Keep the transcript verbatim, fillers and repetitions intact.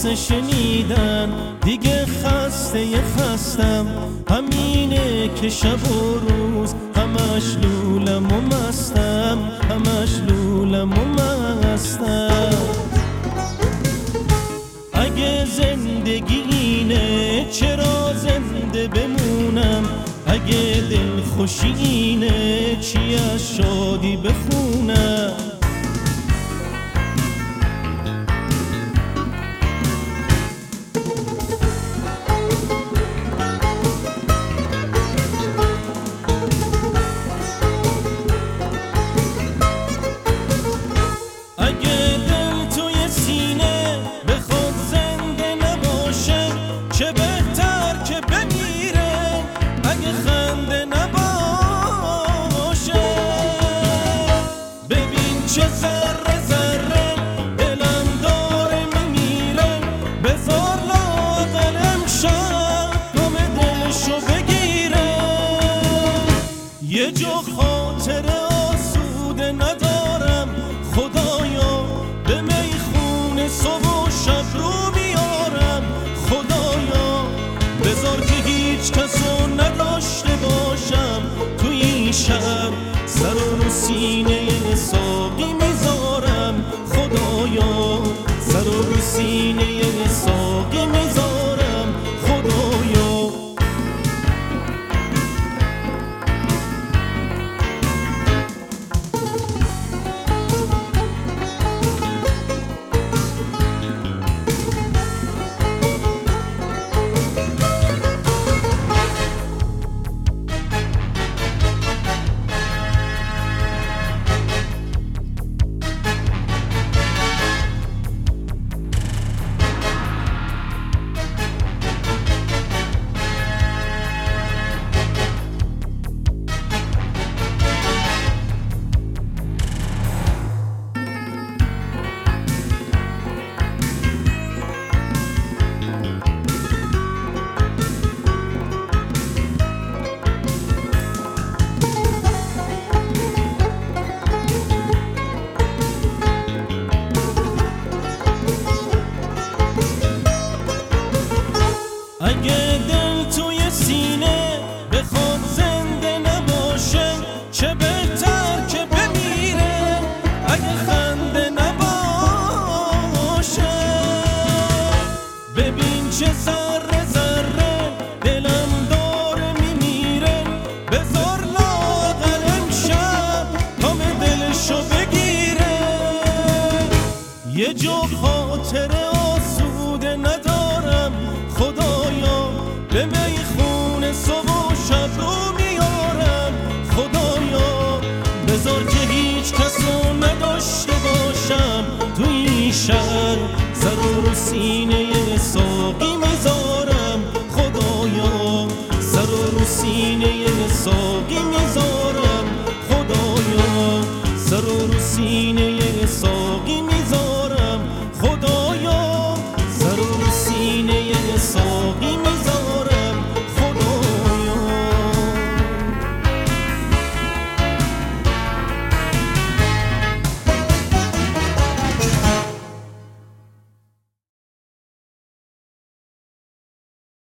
واسه شنیدن، دیگه خسته خستم، همینه که شب و روز همش لولم و مستم، همش لولم و مستم. اگه زندگی اینه چرا زنده بمونم، اگه دل خوشی اینه چی از شادی بخونم. اگه دل توی سینه بخواد زنده نباشه چه بهتر که بمیره، اگه خنده نباشه. ببین چه ذره ذره دلم داره میمیره، بذار لااقل امشب غم دلشو بگیره. یه جا خاطر آسوده ندارم، خدایا به میخونه صبح و شب رو میارم. خدایا بذار که هیچ کسو نداشته باشم، تو این شب سر رو سینه ساقی میذارم. خدایا سر رو سینه ساقی میذارم. خدایا اگه دل توی سینه بخواد زنده نباشه چه بهتر که بمیره، اگه خنده نباشه. ببین چه ذره ذره دلم داره میمیره، بذار لااقل امشب غم دلشو بگیره. یه جا خاطر آسوده ندارم، خدایا به میخونه صبح و شب رو میارم. خدایا بذار که هیچ کسو نداشته باشم، تو این شهر سر رو سینه ساقی میذارم. خدایا سر رو سینه ساقی میذارم. خدایا سر رو سینه ساقی